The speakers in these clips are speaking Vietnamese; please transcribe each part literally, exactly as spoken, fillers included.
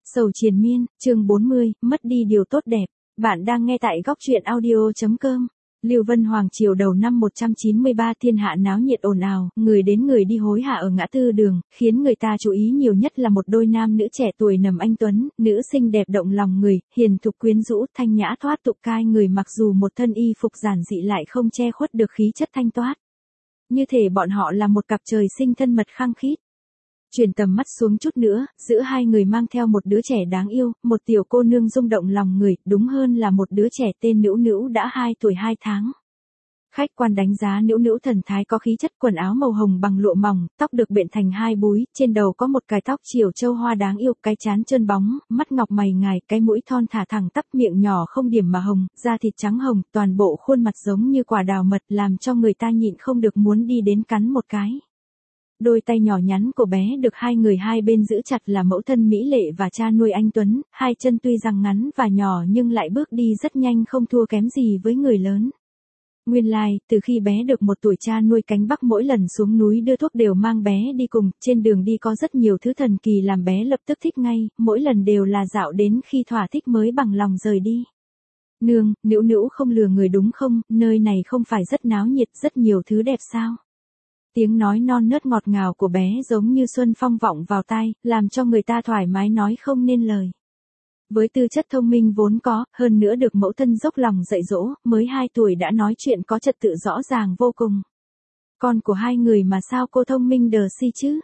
Sầu triền miên, chương bốn mươi, mất đi điều tốt đẹp. Bạn đang nghe tại góc truyện audio.com. Lưu Vân Hoàng triều đầu năm một trăm chín mươi ba, thiên hạ náo nhiệt ồn ào, người đến người đi hối hả ở ngã tư đường, khiến người ta chú ý nhiều nhất là một đôi nam nữ trẻ tuổi nằm anh tuấn, nữ xinh đẹp động lòng người, hiền thục quyến rũ, thanh nhã thoát tục cai người, mặc dù một thân y phục giản dị lại không che khuất được khí chất thanh toát. Như thể bọn họ là một cặp trời sinh thân mật khăng khít. Chuyển tầm mắt xuống chút nữa, giữa hai người mang theo một đứa trẻ đáng yêu, một tiểu cô nương rung động lòng người, đúng hơn là một đứa trẻ tên Nữu Nữu đã hai tuổi hai tháng. Khách quan đánh giá Nữu Nữu thần thái có khí chất, quần áo màu hồng bằng lụa mỏng, tóc được bện thành hai búi, trên đầu có một cài tóc chiều châu hoa đáng yêu, cái trán trơn bóng, mắt ngọc mày ngài, cái mũi thon thả thẳng tắp, miệng nhỏ không điểm mà hồng, da thịt trắng hồng, toàn bộ khuôn mặt giống như quả đào mật, làm cho người ta nhịn không được muốn đi đến cắn một cái. Đôi tay nhỏ nhắn của bé được hai người hai bên giữ chặt là mẫu thân mỹ lệ và cha nuôi anh tuấn, hai chân tuy rằng ngắn và nhỏ nhưng lại bước đi rất nhanh, không thua kém gì với người lớn. Nguyên lai, like, từ khi bé được một tuổi, cha nuôi cánh Bắc mỗi lần xuống núi đưa thuốc đều mang bé đi cùng, trên đường đi có rất nhiều thứ thần kỳ làm bé lập tức thích ngay, mỗi lần đều là dạo đến khi thỏa thích mới bằng lòng rời đi. Nương, Nữu Nữu không lừa người đúng không, nơi này không phải rất náo nhiệt, rất nhiều thứ đẹp sao? Tiếng nói non nớt ngọt ngào của bé giống như xuân phong vọng vào tai, làm cho người ta thoải mái nói không nên lời. Với tư chất thông minh vốn có, hơn nữa được mẫu thân dốc lòng dạy dỗ, mới hai tuổi đã nói chuyện có trật tự rõ ràng vô cùng. Con của hai người mà sao cô thông minh đờ si chứ?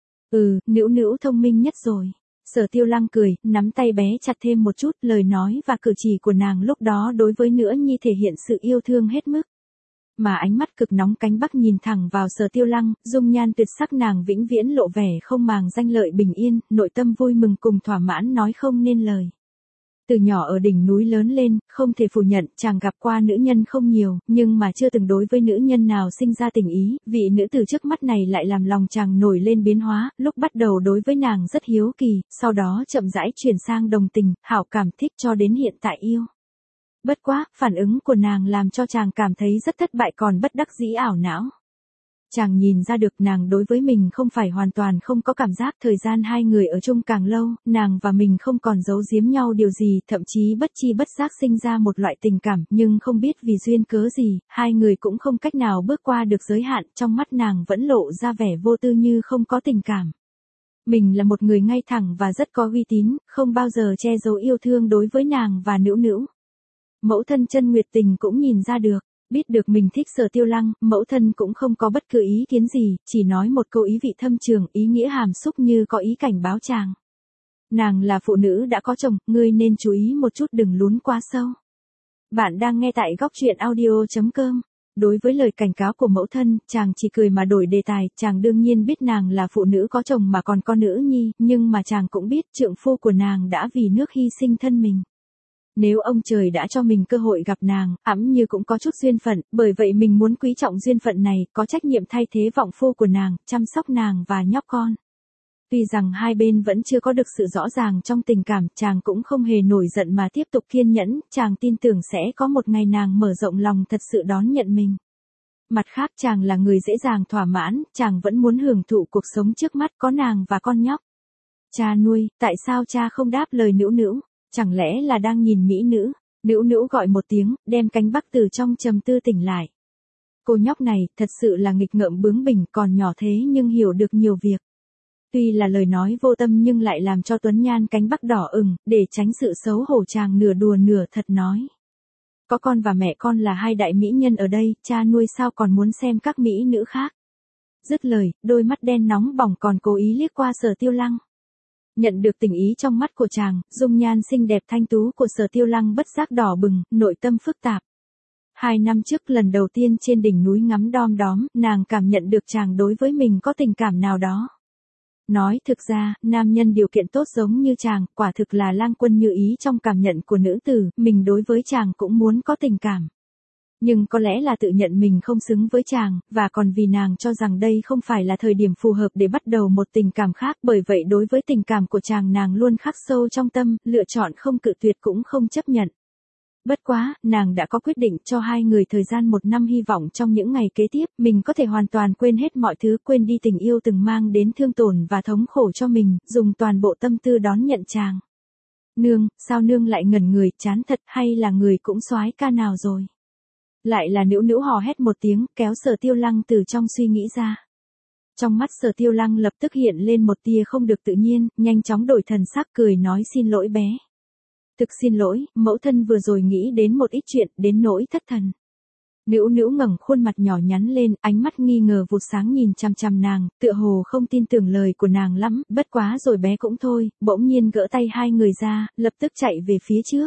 Ừ, Nữu Nữu thông minh nhất rồi. Sở Tiêu Lăng cười, nắm tay bé chặt thêm một chút, lời nói và cử chỉ của nàng lúc đó đối với Nữ Nhi thể hiện sự yêu thương hết mức. Mà ánh mắt cực nóng cánh Bắc nhìn thẳng vào Sở Tiêu Lăng, dung nhan tuyệt sắc nàng vĩnh viễn lộ vẻ không màng danh lợi bình yên, nội tâm vui mừng cùng thỏa mãn nói không nên lời. Từ nhỏ ở đỉnh núi lớn lên, không thể phủ nhận chàng gặp qua nữ nhân không nhiều, nhưng mà chưa từng đối với nữ nhân nào sinh ra tình ý, vị nữ tử trước mắt này lại làm lòng chàng nổi lên biến hóa, lúc bắt đầu đối với nàng rất hiếu kỳ, sau đó chậm rãi chuyển sang đồng tình, hảo cảm thích cho đến hiện tại yêu. Bất quá, phản ứng của nàng làm cho chàng cảm thấy rất thất bại còn bất đắc dĩ ảo não. Chàng nhìn ra được nàng đối với mình không phải hoàn toàn không có cảm giác, thời gian hai người ở chung càng lâu, nàng và mình không còn giấu giếm nhau điều gì, thậm chí bất chi bất giác sinh ra một loại tình cảm, nhưng không biết vì duyên cớ gì, hai người cũng không cách nào bước qua được giới hạn, trong mắt nàng vẫn lộ ra vẻ vô tư như không có tình cảm. Mình là một người ngay thẳng và rất có uy tín, không bao giờ che giấu yêu thương đối với nàng và Nữu Nữu. Mẫu thân Chân Nguyệt Tình cũng nhìn ra được, biết được mình thích Sở Tiêu Lăng, mẫu thân cũng không có bất cứ ý kiến gì, chỉ nói một câu ý vị thâm trường, ý nghĩa hàm xúc như có ý cảnh báo chàng. Nàng là phụ nữ đã có chồng, ngươi nên chú ý một chút đừng lún quá sâu. Bạn đang nghe tại góc truyện audio.com. Đối với lời cảnh cáo của mẫu thân, chàng chỉ cười mà đổi đề tài, chàng đương nhiên biết nàng là phụ nữ có chồng mà còn có nữ nhi, nhưng mà chàng cũng biết trượng phu của nàng đã vì nước hy sinh thân mình. Nếu ông trời đã cho mình cơ hội gặp nàng, ẵm như cũng có chút duyên phận, bởi vậy mình muốn quý trọng duyên phận này, có trách nhiệm thay thế vọng phu của nàng, chăm sóc nàng và nhóc con. Tuy rằng hai bên vẫn chưa có được sự rõ ràng trong tình cảm, chàng cũng không hề nổi giận mà tiếp tục kiên nhẫn, chàng tin tưởng sẽ có một ngày nàng mở rộng lòng thật sự đón nhận mình. Mặt khác chàng là người dễ dàng thỏa mãn, chàng vẫn muốn hưởng thụ cuộc sống trước mắt có nàng và con nhóc. Cha nuôi, tại sao cha không đáp lời Nữu Nữu? Chẳng lẽ là đang nhìn mỹ nữ? Nữu Nữu gọi một tiếng, đem cánh Bắc từ trong trầm tư tỉnh lại. Cô nhóc này, thật sự là nghịch ngợm bướng bỉnh, còn nhỏ thế nhưng hiểu được nhiều việc. Tuy là lời nói vô tâm nhưng lại làm cho Tuấn Nhan cánh Bắc đỏ ửng, để tránh sự xấu hổ chàng nửa đùa nửa thật nói. Có con và mẹ con là hai đại mỹ nhân ở đây, cha nuôi sao còn muốn xem các mỹ nữ khác? Dứt lời, đôi mắt đen nóng bỏng còn cố ý liếc qua Sở Tiêu Lăng. Nhận được tình ý trong mắt của chàng, dung nhan xinh đẹp thanh tú của Sở Tiêu Lăng bất giác đỏ bừng, nội tâm phức tạp. Hai năm trước lần đầu tiên trên đỉnh núi ngắm đom đóm, nàng cảm nhận được chàng đối với mình có tình cảm nào đó. Nói thực ra, nam nhân điều kiện tốt giống như chàng, quả thực là lang quân như ý trong cảm nhận của nữ tử, mình đối với chàng cũng muốn có tình cảm. Nhưng có lẽ là tự nhận mình không xứng với chàng, và còn vì nàng cho rằng đây không phải là thời điểm phù hợp để bắt đầu một tình cảm khác, bởi vậy đối với tình cảm của chàng nàng luôn khắc sâu trong tâm, lựa chọn không cự tuyệt cũng không chấp nhận. Bất quá, nàng đã có quyết định cho hai người thời gian một năm, hy vọng trong những ngày kế tiếp, mình có thể hoàn toàn quên hết mọi thứ, quên đi tình yêu từng mang đến thương tổn và thống khổ cho mình, dùng toàn bộ tâm tư đón nhận chàng. Nương, sao nương lại ngẩn người, chán thật, hay là người cũng soái ca nào rồi? Lại là Nữu Nữu hò hét một tiếng, kéo Sở Tiêu Lăng từ trong suy nghĩ ra. Trong mắt Sở Tiêu Lăng lập tức hiện lên một tia không được tự nhiên, nhanh chóng đổi thần sắc cười nói xin lỗi bé. Thực xin lỗi, mẫu thân vừa rồi nghĩ đến một ít chuyện, đến nỗi thất thần. Nữu Nữu ngẩng khuôn mặt nhỏ nhắn lên, ánh mắt nghi ngờ vụt sáng nhìn chằm chằm nàng, tựa hồ không tin tưởng lời của nàng lắm, bất quá rồi bé cũng thôi, bỗng nhiên gỡ tay hai người ra, lập tức chạy về phía trước.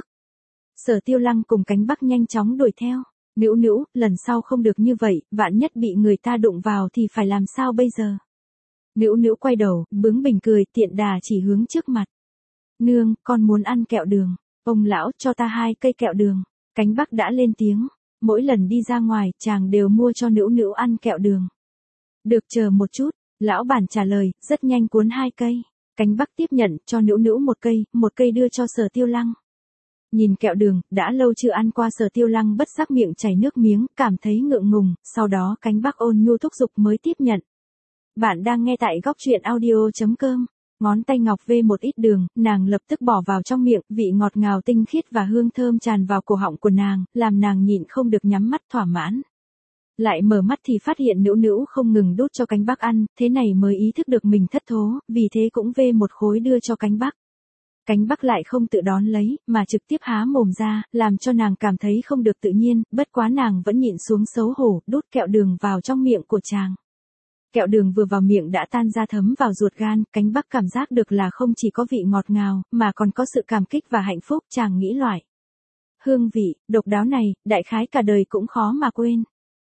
Sở Tiêu Lăng cùng Cánh Bắc nhanh chóng đuổi theo. Nữu Nữu, lần sau không được như vậy, vạn nhất bị người ta đụng vào thì phải làm sao bây giờ? Nữu Nữu quay đầu, bướng bỉnh cười, tiện đà chỉ hướng trước mặt. Nương, con muốn ăn kẹo đường. Ông lão, cho ta hai cây kẹo đường. Cánh Bắc đã lên tiếng. Mỗi lần đi ra ngoài, chàng đều mua cho Nữu Nữu ăn kẹo đường. Được, chờ một chút. Lão bản trả lời, rất nhanh cuốn hai cây. Cánh Bắc tiếp nhận, cho Nữu Nữu một cây, một cây đưa cho Sở Tiêu Lăng. Nhìn kẹo đường, đã lâu chưa ăn qua Sở Tiêu Lăng bất giác miệng chảy nước miếng, cảm thấy ngượng ngùng, sau đó Cánh Bắc ôn nhu thúc giục mới tiếp nhận. Bạn đang nghe tại góc truyện audio.com. Ngón tay ngọc vê một ít đường, nàng lập tức bỏ vào trong miệng, vị ngọt ngào tinh khiết và hương thơm tràn vào cổ họng của nàng, làm nàng nhịn không được nhắm mắt thỏa mãn. Lại mở mắt thì phát hiện Nữu Nữu không ngừng đút cho Cánh Bắc ăn, thế này mới ý thức được mình thất thố, vì thế cũng vê một khối đưa cho Cánh Bắc. Cánh Bắc lại không tự đón lấy, mà trực tiếp há mồm ra, làm cho nàng cảm thấy không được tự nhiên, bất quá nàng vẫn nhịn xuống xấu hổ, đút kẹo đường vào trong miệng của chàng. Kẹo đường vừa vào miệng đã tan ra thấm vào ruột gan, Cánh Bắc cảm giác được là không chỉ có vị ngọt ngào, mà còn có sự cảm kích và hạnh phúc, chàng nghĩ loại. Hương vị, độc đáo này, đại khái cả đời cũng khó mà quên.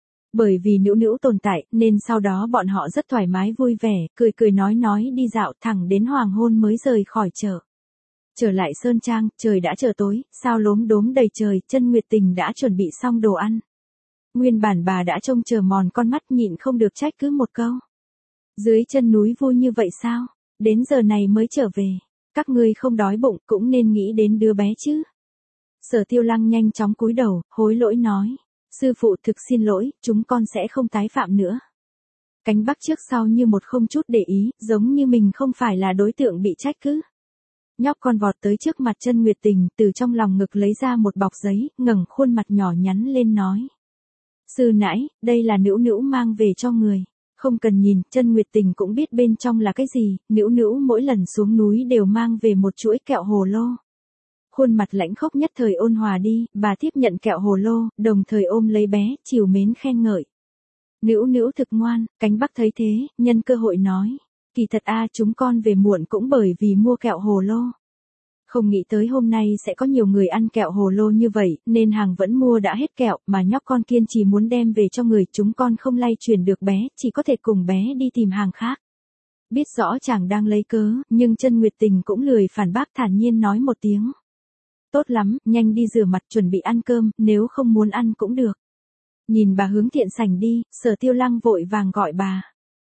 Bởi vì Nữu Nữu tồn tại, nên sau đó bọn họ rất thoải mái vui vẻ, cười cười nói nói đi dạo thẳng đến hoàng hôn mới rời khỏi chợ. Trở lại Sơn Trang, trời đã trở tối, sao lốm đốm đầy trời, Chân Nguyệt Tình đã chuẩn bị xong đồ ăn. Nguyên bản bà đã trông chờ mòn con mắt nhịn không được trách cứ một câu. Dưới chân núi vui như vậy sao? Đến giờ này mới trở về. Các ngươi không đói bụng cũng nên nghĩ đến đứa bé chứ. Sở Tiêu Lăng nhanh chóng cúi đầu, hối lỗi nói. Sư phụ thực xin lỗi, chúng con sẽ không tái phạm nữa. Cánh Bắc trước sau như một không chút để ý, giống như mình không phải là đối tượng bị trách cứ. Nhóc con vọt tới trước mặt Chân Nguyệt Tình, từ trong lòng ngực lấy ra một bọc giấy, ngẩng khuôn mặt nhỏ nhắn lên nói. Sư nãi, đây là Nữu Nữu mang về cho người. Không cần nhìn, Chân Nguyệt Tình cũng biết bên trong là cái gì, Nữu Nữu mỗi lần xuống núi đều mang về một chuỗi kẹo hồ lô. Khuôn mặt lãnh khốc nhất thời ôn hòa đi, bà tiếp nhận kẹo hồ lô, đồng thời ôm lấy bé, trìu mến khen ngợi. Nữu Nữu thực ngoan, Cánh Bắc thấy thế, nhân cơ hội nói. Kỳ thật a chúng con về muộn cũng bởi vì mua kẹo hồ lô. Không nghĩ tới hôm nay sẽ có nhiều người ăn kẹo hồ lô như vậy, nên hàng vẫn mua đã hết kẹo, mà nhóc con kiên trì muốn đem về cho người, chúng con không lay chuyển được bé, chỉ có thể cùng bé đi tìm hàng khác. Biết rõ chàng đang lấy cớ, nhưng Chân Nguyệt Tình cũng lười phản bác, thản nhiên nói một tiếng. Tốt lắm, nhanh đi rửa mặt chuẩn bị ăn cơm, nếu không muốn ăn cũng được. Nhìn bà hướng thiện sảnh đi, Sở Tiêu Lăng vội vàng gọi bà.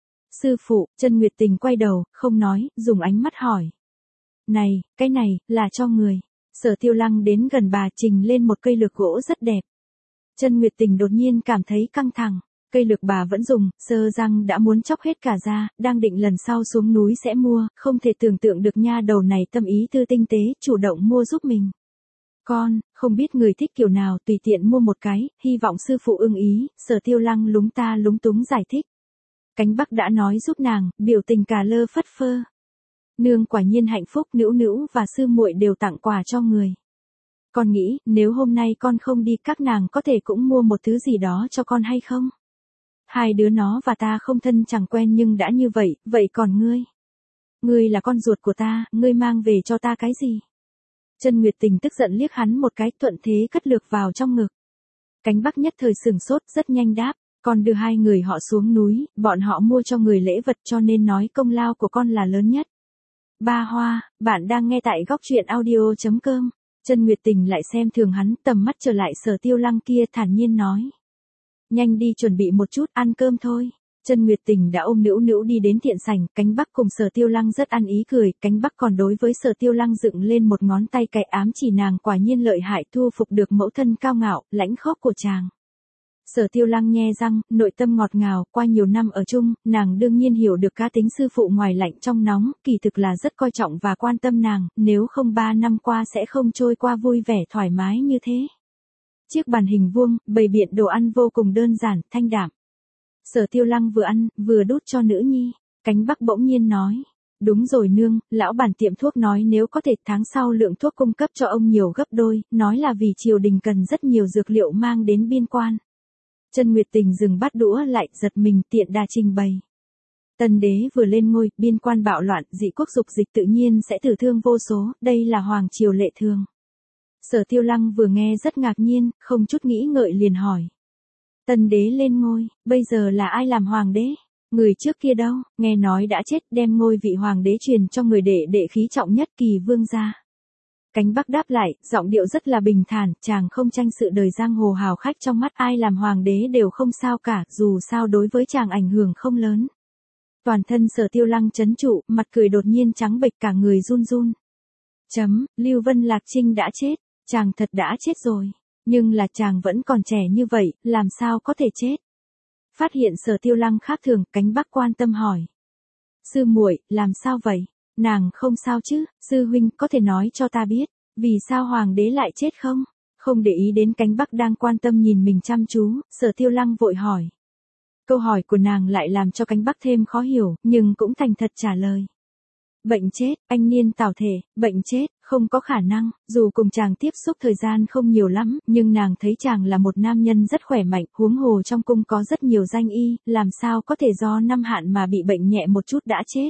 Sư phụ, Chân Nguyệt Tình quay đầu, không nói, dùng ánh mắt hỏi. Này, cái này, là cho người. Sở Tiêu Lăng đến gần bà trình lên một cây lược gỗ rất đẹp. Chân Nguyệt Tình đột nhiên cảm thấy căng thẳng. Cây lược bà vẫn dùng, sơ răng đã muốn chóc hết cả ra, đang định lần sau xuống núi sẽ mua, không thể tưởng tượng được nha đầu này tâm ý tư tinh tế, chủ động mua giúp mình. Con, không biết người thích kiểu nào tùy tiện mua một cái, hy vọng sư phụ ưng ý, Sở Tiêu Lăng lúng ta lúng túng giải thích. Cánh Bắc đã nói giúp nàng, biểu tình cà lơ phất phơ. Nương quả nhiên hạnh phúc, Nữu Nữu và sư muội đều tặng quà cho người. Con nghĩ, nếu hôm nay con không đi các nàng có thể cũng mua một thứ gì đó cho con hay không? Hai đứa nó và ta không thân chẳng quen nhưng đã như vậy, vậy còn ngươi? Ngươi là con ruột của ta, ngươi mang về cho ta cái gì? Chân Nguyệt Tình tức giận liếc hắn một cái, thuận thế cất lược vào trong ngực. Cánh Bắc nhất thời sửng sốt, rất nhanh đáp. Con đưa hai người họ xuống núi, bọn họ mua cho người lễ vật cho nên nói công lao của con là lớn nhất. Ba Hoa, bạn đang nghe tại góc truyện audio.com. Chân Nguyệt Tình lại xem thường hắn, tầm mắt trở lại Sở Tiêu Lăng kia, thản nhiên nói. Nhanh đi chuẩn bị một chút, ăn cơm thôi. Chân Nguyệt Tình đã ôm Nữu Nữu đi đến thiện sảnh, Cánh Bắc cùng Sở Tiêu Lăng rất ăn ý cười, Cánh Bắc còn đối với Sở Tiêu Lăng dựng lên một ngón tay cái ám chỉ nàng quả nhiên lợi hại, thu phục được mẫu thân cao ngạo, lãnh khốc của chàng. Sở Tiêu Lăng nhe răng, nội tâm ngọt ngào, qua nhiều năm ở chung, nàng đương nhiên hiểu được cá tính sư phụ ngoài lạnh trong nóng, kỳ thực là rất coi trọng và quan tâm nàng, nếu không ba năm qua sẽ không trôi qua vui vẻ thoải mái như thế. Chiếc bàn hình vuông, bày biện đồ ăn vô cùng đơn giản, thanh đạm. Sở Tiêu Lăng vừa ăn, vừa đút cho nữ nhi. Cánh Bắc bỗng nhiên nói. Đúng rồi nương, lão bản tiệm thuốc nói nếu có thể tháng sau lượng thuốc cung cấp cho ông nhiều gấp đôi, nói là vì triều đình cần rất nhiều dược liệu mang đến biên quan. Chân Nguyệt Tình dừng bát đũa lại, giật mình tiện đà trình bày. Tân đế vừa lên ngôi, biên quan bạo loạn, dị quốc dục dịch tự nhiên sẽ tử thương vô số, đây là hoàng triều lệ thường. Sở Tiêu Lăng vừa nghe rất ngạc nhiên, không chút nghĩ ngợi liền hỏi. Tân đế lên ngôi, bây giờ là ai làm hoàng đế? Người trước kia đâu, nghe nói đã chết, đem ngôi vị hoàng đế truyền cho người đệ đệ khí trọng nhất Kỳ vương gia. Cánh Bắc đáp lại, giọng điệu rất là bình thản, chàng không tranh sự đời giang hồ hào khách trong mắt ai làm hoàng đế đều không sao cả, dù sao đối với chàng ảnh hưởng không lớn. Toàn thân Sở Tiêu Lăng chấn trụ, mặt cười đột nhiên trắng bệch cả người run run. Chấm, Lưu Vân Lạc Trinh đã chết, chàng thật đã chết rồi, nhưng là chàng vẫn còn trẻ như vậy, làm sao có thể chết? Phát hiện Sở Tiêu Lăng khác thường, Cánh Bắc quan tâm hỏi. Sư muội, làm sao vậy? Nàng không sao chứ, sư huynh có thể nói cho ta biết, vì sao hoàng đế lại chết không? Không để ý đến Cánh Bắc đang quan tâm nhìn mình chăm chú, Sở Tiêu Lăng vội hỏi. Câu hỏi của nàng lại làm cho Cánh Bắc thêm khó hiểu, nhưng cũng thành thật trả lời. Bệnh chết, anh niên tảo thể, bệnh chết, không có khả năng, dù cùng chàng tiếp xúc thời gian không nhiều lắm, nhưng nàng thấy chàng là một nam nhân rất khỏe mạnh, huống hồ trong cung có rất nhiều danh y, làm sao có thể do năm hạn mà bị bệnh nhẹ một chút đã chết.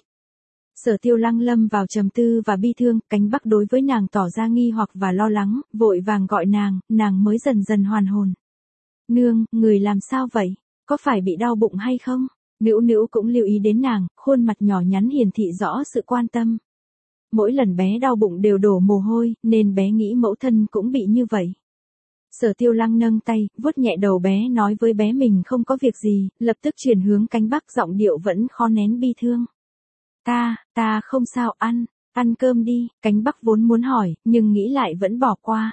Sở Tiêu Lăng lâm vào trầm tư và bi thương, Cánh Bắc đối với nàng tỏ ra nghi hoặc và lo lắng, vội vàng gọi nàng, nàng mới dần dần hoàn hồn. Nương, người làm sao vậy? Có phải bị đau bụng hay không? Nữu Nữu cũng lưu ý đến nàng, khuôn mặt nhỏ nhắn hiển thị rõ sự quan tâm. Mỗi lần bé đau bụng đều đổ mồ hôi, nên bé nghĩ mẫu thân cũng bị như vậy. Sở Tiêu Lăng nâng tay, vuốt nhẹ đầu bé nói với bé mình không có việc gì, lập tức chuyển hướng Cánh Bắc giọng điệu vẫn khó nén bi thương. Ta, ta không sao ăn, ăn cơm đi, Cánh Bắc vốn muốn hỏi, nhưng nghĩ lại vẫn bỏ qua.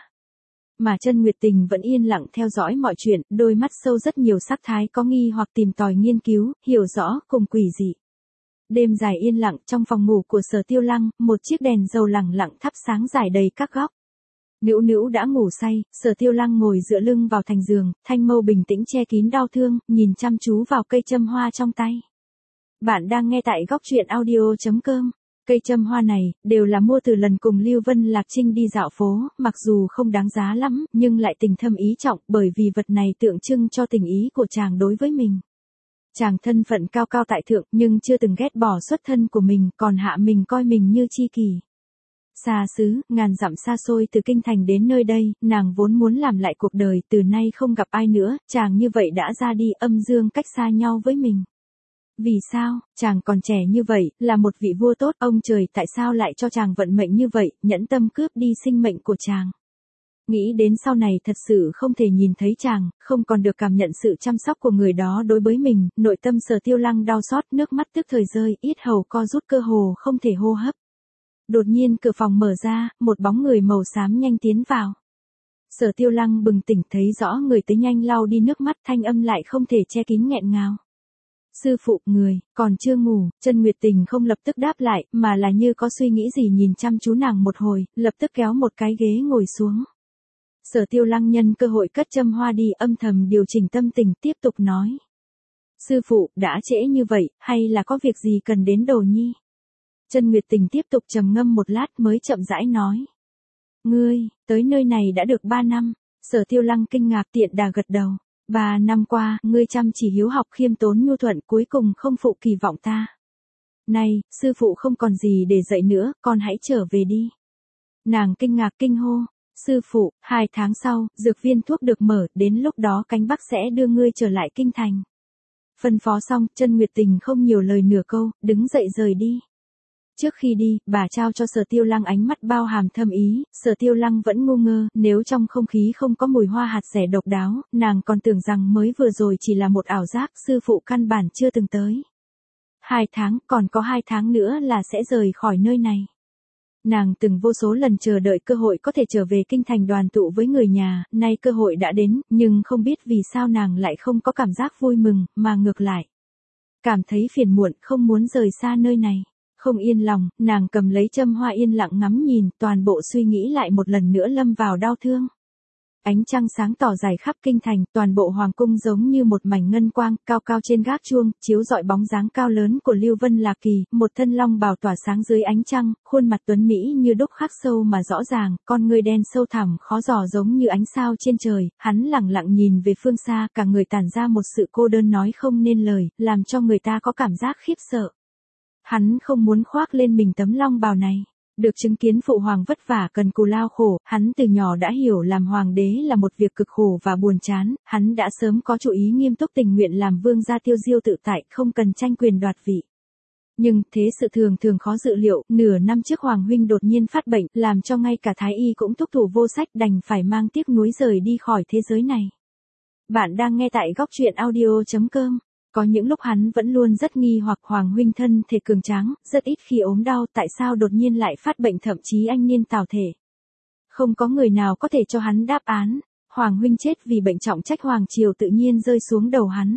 Mà Chân Nguyệt Tình vẫn yên lặng theo dõi mọi chuyện, đôi mắt sâu rất nhiều sắc thái có nghi hoặc tìm tòi nghiên cứu, hiểu rõ, cùng quỷ dị. Đêm dài yên lặng, trong phòng ngủ của Sở Tiêu Lăng, một chiếc đèn dầu lẳng lặng thắp sáng rải đầy các góc. Nữu Nữu đã ngủ say, Sở Tiêu Lăng ngồi dựa lưng vào thành giường, thanh mâu bình tĩnh che kín đau thương, nhìn chăm chú vào cây châm hoa trong tay. Bạn đang nghe tại góc truyện audio chấm com. Cây châm hoa này, đều là mua từ lần cùng Lưu Vân Lạc Trinh đi dạo phố, mặc dù không đáng giá lắm, nhưng lại tình thâm ý trọng, bởi vì vật này tượng trưng cho tình ý của chàng đối với mình. Chàng thân phận cao cao tại thượng, nhưng chưa từng ghét bỏ xuất thân của mình, còn hạ mình coi mình như chi kỷ. Xa xứ, ngàn dặm xa xôi từ kinh thành đến nơi đây, nàng vốn muốn làm lại cuộc đời, từ nay không gặp ai nữa, chàng như vậy đã ra đi, âm dương cách xa nhau với mình. Vì sao, chàng còn trẻ như vậy, là một vị vua tốt, ông trời tại sao lại cho chàng vận mệnh như vậy, nhẫn tâm cướp đi sinh mệnh của chàng. Nghĩ đến sau này thật sự không thể nhìn thấy chàng, không còn được cảm nhận sự chăm sóc của người đó đối với mình, nội tâm Sở Tiêu Lăng đau xót, nước mắt tức thời rơi, yết hầu co rút cơ hồ không thể hô hấp. Đột nhiên cửa phòng mở ra, một bóng người màu xám nhanh tiến vào. Sở Tiêu Lăng bừng tỉnh thấy rõ người tới nhanh lau đi nước mắt, thanh âm lại không thể che kín nghẹn ngào. Sư phụ, người, còn chưa ngủ, Chân Nguyệt Tình không lập tức đáp lại, mà là như có suy nghĩ gì nhìn chăm chú nàng một hồi, lập tức kéo một cái ghế ngồi xuống. Sở Tiêu Lăng nhân cơ hội cất châm hoa đi, âm thầm điều chỉnh tâm tình, tiếp tục nói. Sư phụ, đã trễ như vậy, hay là có việc gì cần đến Đồ Nhi? Chân Nguyệt Tình tiếp tục trầm ngâm một lát mới chậm rãi nói. Ngươi, tới nơi này đã được ba năm, Sở Tiêu Lăng kinh ngạc tiện đà gật đầu. Ba năm qua, ngươi chăm chỉ hiếu học khiêm tốn nhu thuận cuối cùng không phụ kỳ vọng ta. Này, sư phụ không còn gì để dạy nữa, con hãy trở về đi. Nàng kinh ngạc kinh hô. Sư phụ, hai tháng sau, dược viên thuốc được mở, đến lúc đó Cánh Bắc sẽ đưa ngươi trở lại kinh thành. Phân phó xong, Chân Nguyệt Tình không nhiều lời nửa câu, đứng dậy rời đi. Trước khi đi, bà trao cho Sở Tiêu Lăng ánh mắt bao hàm thâm ý, Sở Tiêu Lăng vẫn ngu ngơ, nếu trong không khí không có mùi hoa hạt rẻ độc đáo, nàng còn tưởng rằng mới vừa rồi chỉ là một ảo giác, sư phụ căn bản chưa từng tới. Hai tháng, còn có hai tháng nữa là sẽ rời khỏi nơi này. Nàng từng vô số lần chờ đợi cơ hội có thể trở về kinh thành đoàn tụ với người nhà, nay cơ hội đã đến, nhưng không biết vì sao nàng lại không có cảm giác vui mừng, mà ngược lại. Cảm thấy phiền muộn, không muốn rời xa nơi này. Không yên lòng, nàng cầm lấy châm hoa yên lặng ngắm nhìn, toàn bộ suy nghĩ lại một lần nữa lâm vào đau thương. Ánh trăng sáng tỏ dài khắp kinh thành, toàn bộ hoàng cung giống như một mảnh ngân quang, cao cao trên gác chuông, chiếu rọi bóng dáng cao lớn của Lưu Vân Lạc Kỳ, một thân long bào tỏa sáng dưới ánh trăng, khuôn mặt tuấn mỹ như đúc khắc sâu mà rõ ràng, con người đen sâu thẳm khó dò giống như ánh sao trên trời, hắn lẳng lặng nhìn về phương xa, cả người tản ra một sự cô đơn nói không nên lời, làm cho người ta có cảm giác khiếp sợ. Hắn không muốn khoác lên mình tấm long bào này. Được chứng kiến phụ hoàng vất vả cần cù lao khổ, hắn từ nhỏ đã hiểu làm hoàng đế là một việc cực khổ và buồn chán, hắn đã sớm có chủ ý nghiêm túc tình nguyện làm vương gia tiêu diêu tự tại, không cần tranh quyền đoạt vị. Nhưng, thế sự thường thường khó dự liệu, nửa năm trước Hoàng huynh đột nhiên phát bệnh, làm cho ngay cả Thái y cũng thúc thủ vô sách đành phải mang tiếc nuối rời đi khỏi thế giới này. Bạn đang nghe tại góc truyện audio chấm com. Có những lúc hắn vẫn luôn rất nghi hoặc Hoàng huynh thân thể cường tráng, rất ít khi ốm đau, tại sao đột nhiên lại phát bệnh thậm chí anh niên tào thể. Không có người nào có thể cho hắn đáp án, Hoàng huynh chết vì bệnh trọng trách Hoàng triều tự nhiên rơi xuống đầu hắn.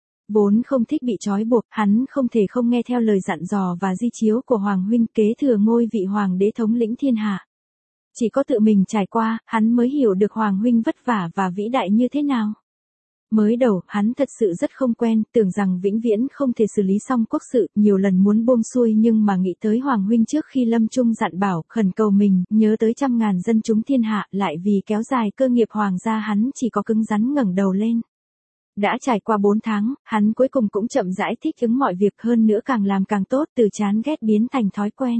Vốn không thích bị trói buộc, hắn không thể không nghe theo lời dặn dò và di chiếu của Hoàng huynh kế thừa ngôi vị Hoàng đế thống lĩnh thiên hạ. Chỉ có tự mình trải qua, hắn mới hiểu được Hoàng huynh vất vả và vĩ đại như thế nào. Mới đầu, hắn thật sự rất không quen, tưởng rằng vĩnh viễn không thể xử lý xong quốc sự, nhiều lần muốn buông xuôi nhưng mà nghĩ tới Hoàng huynh trước khi lâm chung dặn bảo, khẩn cầu mình, nhớ tới trăm ngàn dân chúng thiên hạ, lại vì kéo dài cơ nghiệp hoàng gia hắn chỉ có cứng rắn ngẩng đầu lên. Đã trải qua bốn tháng, hắn cuối cùng cũng chậm rãi thích ứng mọi việc hơn nữa càng làm càng tốt, từ chán ghét biến thành thói quen.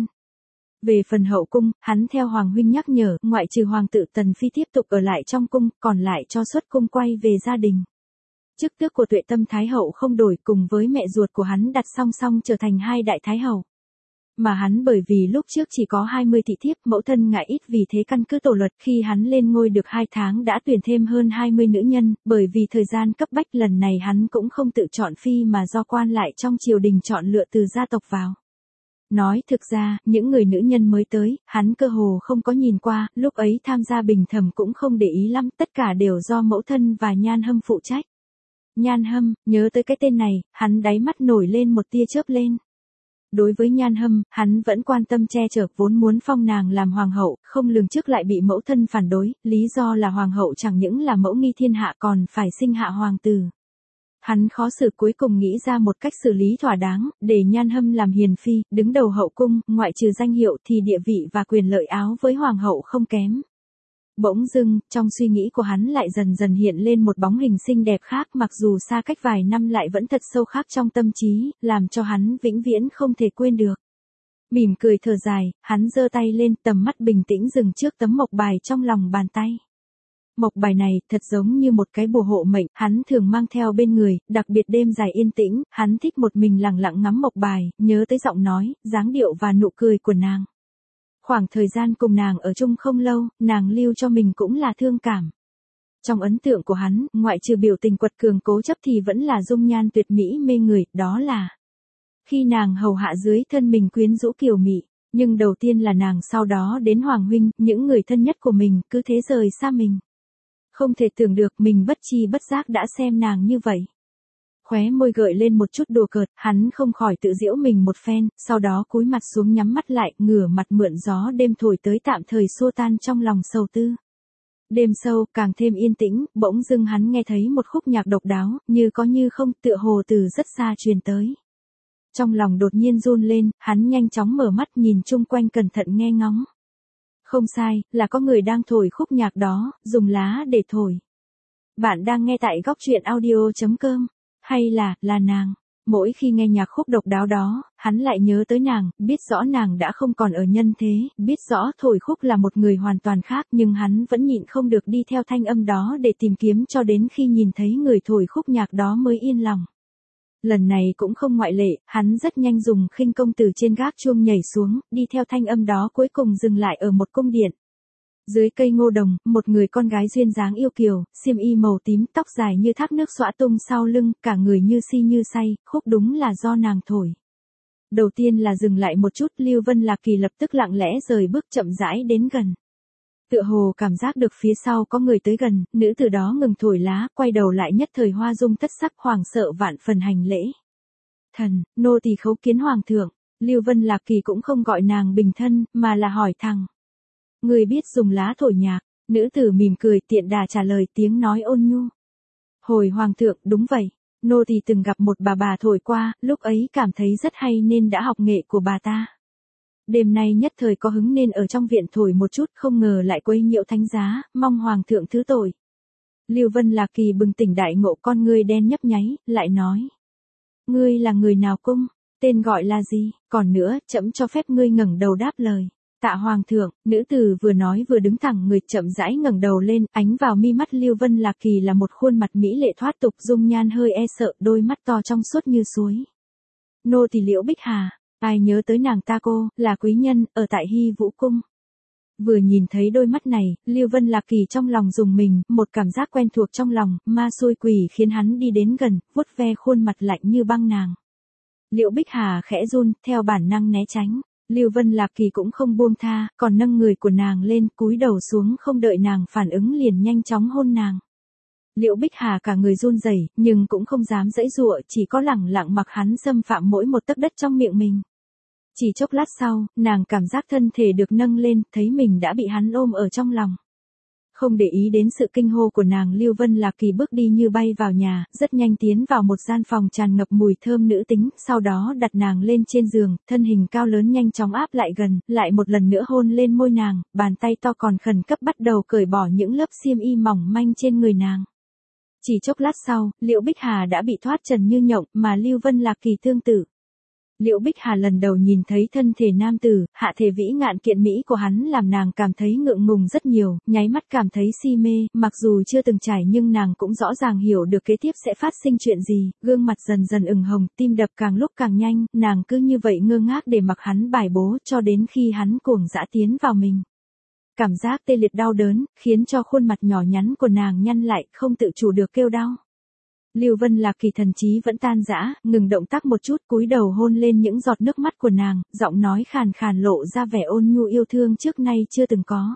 Về phần hậu cung, hắn theo Hoàng huynh nhắc nhở, ngoại trừ hoàng tử Tần Phi tiếp tục ở lại trong cung, còn lại cho xuất cung quay về gia đình. Chức tước của Tuệ Tâm Thái Hậu không đổi, cùng với mẹ ruột của hắn đặt song song trở thành hai đại Thái Hậu. Mà hắn bởi vì lúc trước chỉ có hai mươi thị thiếp, mẫu thân ngại ít vì thế căn cứ tổ luật khi hắn lên ngôi được hai tháng đã tuyển thêm hơn hai mươi nữ nhân, bởi vì thời gian cấp bách lần này hắn cũng không tự chọn phi mà do quan lại trong triều đình chọn lựa từ gia tộc vào. Nói thực ra, những người nữ nhân mới tới, hắn cơ hồ không có nhìn qua, lúc ấy tham gia bình thẩm cũng không để ý lắm, tất cả đều do mẫu thân và Nhan Hâm phụ trách. Nhan Hâm, nhớ tới cái tên này, hắn đáy mắt nổi lên một tia chớp lên. Đối với Nhan Hâm, hắn vẫn quan tâm che chở, vốn muốn phong nàng làm hoàng hậu, không lường trước lại bị mẫu thân phản đối, lý do là hoàng hậu chẳng những là mẫu nghi thiên hạ còn phải sinh hạ hoàng tử. Hắn khó xử cuối cùng nghĩ ra một cách xử lý thỏa đáng, để Nhan Hâm làm hiền phi, đứng đầu hậu cung, ngoại trừ danh hiệu thì địa vị và quyền lợi áo với hoàng hậu không kém. Bỗng dưng, trong suy nghĩ của hắn lại dần dần hiện lên một bóng hình xinh đẹp khác, mặc dù xa cách vài năm lại vẫn thật sâu khắc trong tâm trí, làm cho hắn vĩnh viễn không thể quên được. Mỉm cười thở dài, hắn giơ tay lên, tầm mắt bình tĩnh dừng trước tấm mộc bài trong lòng bàn tay. Mộc bài này, thật giống như một cái bùa hộ mệnh, hắn thường mang theo bên người, đặc biệt đêm dài yên tĩnh, hắn thích một mình lặng lặng ngắm mộc bài, nhớ tới giọng nói, dáng điệu và nụ cười của nàng. Khoảng thời gian cùng nàng ở chung không lâu, nàng lưu cho mình cũng là thương cảm. Trong ấn tượng của hắn, ngoại trừ biểu tình quật cường cố chấp thì vẫn là dung nhan tuyệt mỹ mê người, đó là khi nàng hầu hạ dưới thân mình quyến rũ kiều mị. Nhưng đầu tiên là nàng, sau đó đến Hoàng huynh, những người thân nhất của mình, cứ thế rời xa mình. Không thể tưởng được mình bất chi bất giác đã xem nàng như vậy. Khóe môi gợi lên một chút đùa cợt, hắn không khỏi tự giễu mình một phen, sau đó cúi mặt xuống nhắm mắt lại, ngửa mặt mượn gió đêm thổi tới tạm thời xua tan trong lòng sầu tư. Đêm sâu, càng thêm yên tĩnh, bỗng dưng hắn nghe thấy một khúc nhạc độc đáo, như có như không, tựa hồ từ rất xa truyền tới. Trong lòng đột nhiên run lên, hắn nhanh chóng mở mắt nhìn chung quanh cẩn thận nghe ngóng. Không sai, là có người đang thổi khúc nhạc đó, dùng lá để thổi. Bạn đang nghe tại góc truyện audio chấm com. Hay là, là nàng. Mỗi khi nghe nhạc khúc độc đáo đó, hắn lại nhớ tới nàng, biết rõ nàng đã không còn ở nhân thế, biết rõ thổi khúc là một người hoàn toàn khác, nhưng hắn vẫn nhịn không được đi theo thanh âm đó để tìm kiếm cho đến khi nhìn thấy người thổi khúc nhạc đó mới yên lòng. Lần này cũng không ngoại lệ, hắn rất nhanh dùng khinh công từ trên gác chuông nhảy xuống, đi theo thanh âm đó cuối cùng dừng lại ở một cung điện. Dưới cây ngô đồng, một người con gái duyên dáng yêu kiều, xiêm y màu tím, tóc dài như thác nước xõa tung sau lưng, cả người như si như say, khúc đúng là do nàng thổi. Đầu tiên là dừng lại một chút, Lưu Vân Lạc Kỳ lập tức lặng lẽ rời bước chậm rãi đến gần. Tựa hồ cảm giác được phía sau có người tới gần, nữ từ đó ngừng thổi lá, quay đầu lại nhất thời hoa dung thất sắc, hoảng sợ vạn phần hành lễ. Thần, nô tỳ khấu kiến hoàng thượng. Lưu Vân Lạc Kỳ cũng không gọi nàng bình thân, mà là hỏi thẳng. Người biết dùng lá thổi nhạc, nữ tử mỉm cười tiện đà trả lời, tiếng nói ôn nhu. Hồi hoàng thượng, đúng vậy, nô tỳ từng gặp một bà bà thổi qua, lúc ấy cảm thấy rất hay nên đã học nghệ của bà ta. Đêm nay nhất thời có hứng nên ở trong viện thổi một chút, không ngờ lại quấy nhiễu thánh giá, mong hoàng thượng thứ tội. Lưu Vân Lạc Kỳ bừng tỉnh đại ngộ, con ngươi đen nhấp nháy, lại nói. Ngươi là người nào cung, tên gọi là gì, còn nữa, trẫm cho phép ngươi ngẩng đầu đáp lời. Tạ hoàng thượng, nữ tử vừa nói vừa đứng thẳng người, chậm rãi ngẩng đầu lên, ánh vào mi mắt Lưu Vân Lạc Kỳ là một khuôn mặt mỹ lệ thoát tục, dung nhan hơi e sợ, đôi mắt to trong suốt như suối. Nô tỳ Liễu Bích Hà, ai nhớ tới nàng ta, cô là quý nhân ở tại Hy Vũ cung. Vừa nhìn thấy đôi mắt này, Lưu Vân Lạc Kỳ trong lòng rùng mình, một cảm giác quen thuộc trong lòng, ma xôi quỷ khiến hắn đi đến gần, vuốt ve khuôn mặt lạnh như băng nàng. Liễu Bích Hà khẽ run, theo bản năng né tránh. Lưu Vân Lạc Kỳ cũng không buông tha, còn nâng người của nàng lên, cúi đầu xuống, không đợi nàng phản ứng liền nhanh chóng hôn nàng. Liễu Bích Hà cả người run rẩy, nhưng cũng không dám giãy giụa, chỉ có lẳng lặng mặc hắn xâm phạm mỗi một tấc đất trong miệng mình. Chỉ chốc lát sau, nàng cảm giác thân thể được nâng lên, thấy mình đã bị hắn ôm ở trong lòng. Không để ý đến sự kinh hô của nàng, Lưu Vân Lạc Kỳ bước đi như bay vào nhà, rất nhanh tiến vào một gian phòng tràn ngập mùi thơm nữ tính, sau đó đặt nàng lên trên giường, thân hình cao lớn nhanh chóng áp lại gần, lại một lần nữa hôn lên môi nàng, bàn tay to còn khẩn cấp bắt đầu cởi bỏ những lớp xiêm y mỏng manh trên người nàng. Chỉ chốc lát sau, Liễu Bích Hà đã bị thoát trần như nhộng, mà Lưu Vân Lạc Kỳ tương tự. Liễu Bích Hà lần đầu nhìn thấy thân thể nam tử, hạ thể vĩ ngạn kiện mỹ của hắn làm nàng cảm thấy ngượng ngùng rất nhiều, nháy mắt cảm thấy si mê, mặc dù chưa từng trải nhưng nàng cũng rõ ràng hiểu được kế tiếp sẽ phát sinh chuyện gì, gương mặt dần dần ửng hồng, tim đập càng lúc càng nhanh, nàng cứ như vậy ngơ ngác để mặc hắn bài bố cho đến khi hắn cuồng dã tiến vào mình. Cảm giác tê liệt đau đớn, khiến cho khuôn mặt nhỏ nhắn của nàng nhăn lại, không tự chủ được kêu đau. Lưu Vân Lạc Kỳ thần trí vẫn tan rã, ngừng động tác một chút, cúi đầu hôn lên những giọt nước mắt của nàng, giọng nói khàn khàn lộ ra vẻ ôn nhu yêu thương trước nay chưa từng có.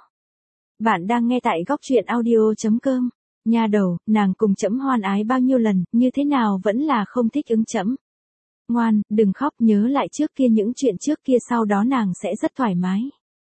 Bạn đang nghe tại góc truyện audio chấm com. Nha đầu, nàng cùng trẫm hoan ái bao nhiêu lần, như thế nào vẫn là không thích ứng trẫm. Ngoan, đừng khóc, nhớ lại trước kia những chuyện trước kia, sau đó nàng sẽ rất thoải mái.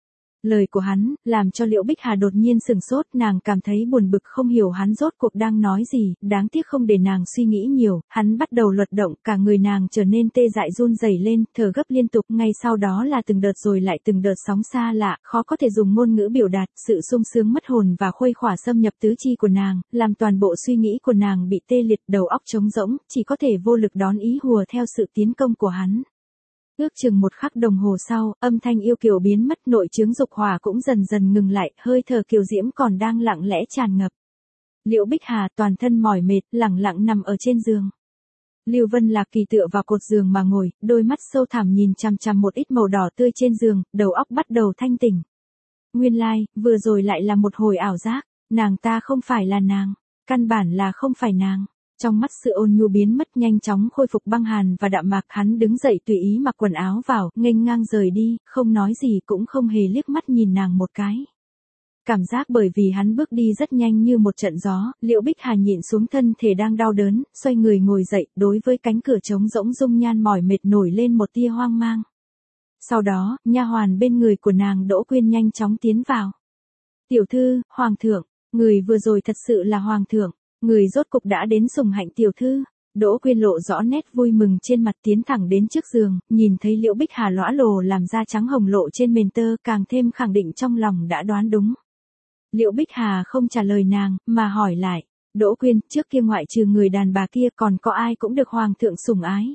Lời của hắn, làm cho Liễu Bích Hà đột nhiên sừng sốt, nàng cảm thấy buồn bực không hiểu hắn rốt cuộc đang nói gì, đáng tiếc không để nàng suy nghĩ nhiều, hắn bắt đầu luật động, cả người nàng trở nên tê dại run rẩy lên, thở gấp liên tục, ngay sau đó là từng đợt rồi lại từng đợt sóng xa lạ, khó có thể dùng ngôn ngữ biểu đạt, sự sung sướng mất hồn và khuây khỏa xâm nhập tứ chi của nàng, làm toàn bộ suy nghĩ của nàng bị tê liệt, đầu óc trống rỗng, chỉ có thể vô lực đón ý hùa theo sự tiến công của hắn. Ước chừng một khắc đồng hồ sau, âm thanh yêu kiều biến mất, nội chứng dục hỏa cũng dần dần ngừng lại, hơi thở kiều diễm còn đang lặng lẽ tràn ngập. Liễu Bích Hà toàn thân mỏi mệt, lẳng lặng nằm ở trên giường. Lưu Vân Lạc Kỳ tựa vào cột giường mà ngồi, đôi mắt sâu thẳm nhìn chằm chằm một ít màu đỏ tươi trên giường, đầu óc bắt đầu thanh tỉnh. Nguyên lai, like, vừa rồi lại là một hồi ảo giác, nàng ta không phải là nàng, căn bản là không phải nàng. Trong mắt sự ôn nhu biến mất, nhanh chóng khôi phục băng hàn và đạm mạc, hắn đứng dậy tùy ý mặc quần áo vào, nghênh ngang rời đi, không nói gì cũng không hề liếc mắt nhìn nàng một cái. Cảm giác bởi vì hắn bước đi rất nhanh như một trận gió, Liễu Bích Hà nhịn xuống thân thể đang đau đớn, xoay người ngồi dậy, đối với cánh cửa trống rỗng dung nhan mỏi mệt nổi lên một tia hoang mang. Sau đó, nha hoàn bên người của nàng Đỗ Quyên nhanh chóng tiến vào. Tiểu thư, hoàng thượng, người vừa rồi thật sự là hoàng thượng. Người rốt cục đã đến sủng hạnh tiểu thư. Đỗ Quyên lộ rõ nét vui mừng trên mặt, tiến thẳng đến trước giường, nhìn thấy Liễu Bích Hà lõa lồ làm da trắng hồng lộ trên mền tơ, càng thêm khẳng định trong lòng đã đoán đúng. Liễu Bích Hà không trả lời nàng, mà hỏi lại, Đỗ Quyên, trước kia ngoại trừ người đàn bà kia còn có ai cũng được hoàng thượng sủng ái?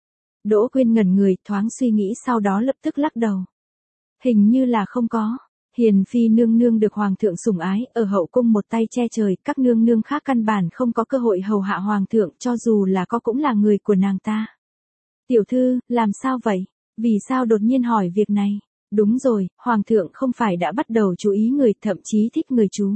Đỗ Quyên ngẩn người, thoáng suy nghĩ sau đó lập tức lắc đầu. Hình như là không có. Hiền phi nương nương được hoàng thượng sủng ái, ở hậu cung một tay che trời, các nương nương khác căn bản không có cơ hội hầu hạ hoàng thượng, cho dù là có cũng là người của nàng ta. Tiểu thư, làm sao vậy? Vì sao đột nhiên hỏi việc này? Đúng rồi, hoàng thượng không phải đã bắt đầu chú ý người, thậm chí thích người chú.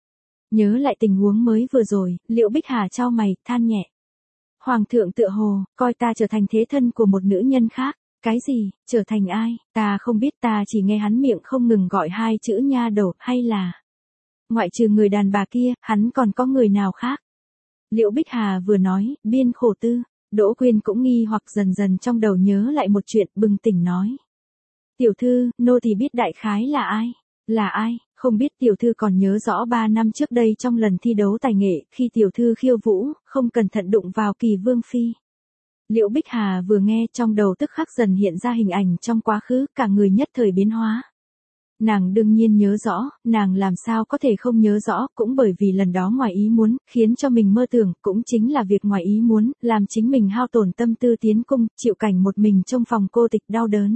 Nhớ lại tình huống mới vừa rồi, Liễu Bích Hà chau mày, than nhẹ. Hoàng thượng tựa hồ, coi ta trở thành thế thân của một nữ nhân khác. Cái gì, trở thành ai, ta không biết, ta chỉ nghe hắn miệng không ngừng gọi hai chữ nha đầu, hay là... Ngoại trừ người đàn bà kia, hắn còn có người nào khác? Liễu Bích Hà vừa nói, biên khổ tư, Đỗ Quyên cũng nghi hoặc dần dần trong đầu nhớ lại một chuyện, bừng tỉnh nói. Tiểu thư, nô thì biết đại khái là ai? Là ai? Không biết tiểu thư còn nhớ rõ ba năm trước đây trong lần thi đấu tài nghệ, khi tiểu thư khiêu vũ, không cẩn thận đụng vào Kỳ Vương Phi. Liễu Bích Hà vừa nghe trong đầu tức khắc dần hiện ra hình ảnh trong quá khứ, cả người nhất thời biến hóa. Nàng đương nhiên nhớ rõ, nàng làm sao có thể không nhớ rõ, cũng bởi vì lần đó ngoài ý muốn, khiến cho mình mơ tưởng, cũng chính là việc ngoài ý muốn, làm chính mình hao tổn tâm tư tiến cung, chịu cảnh một mình trong phòng cô tịch đau đớn.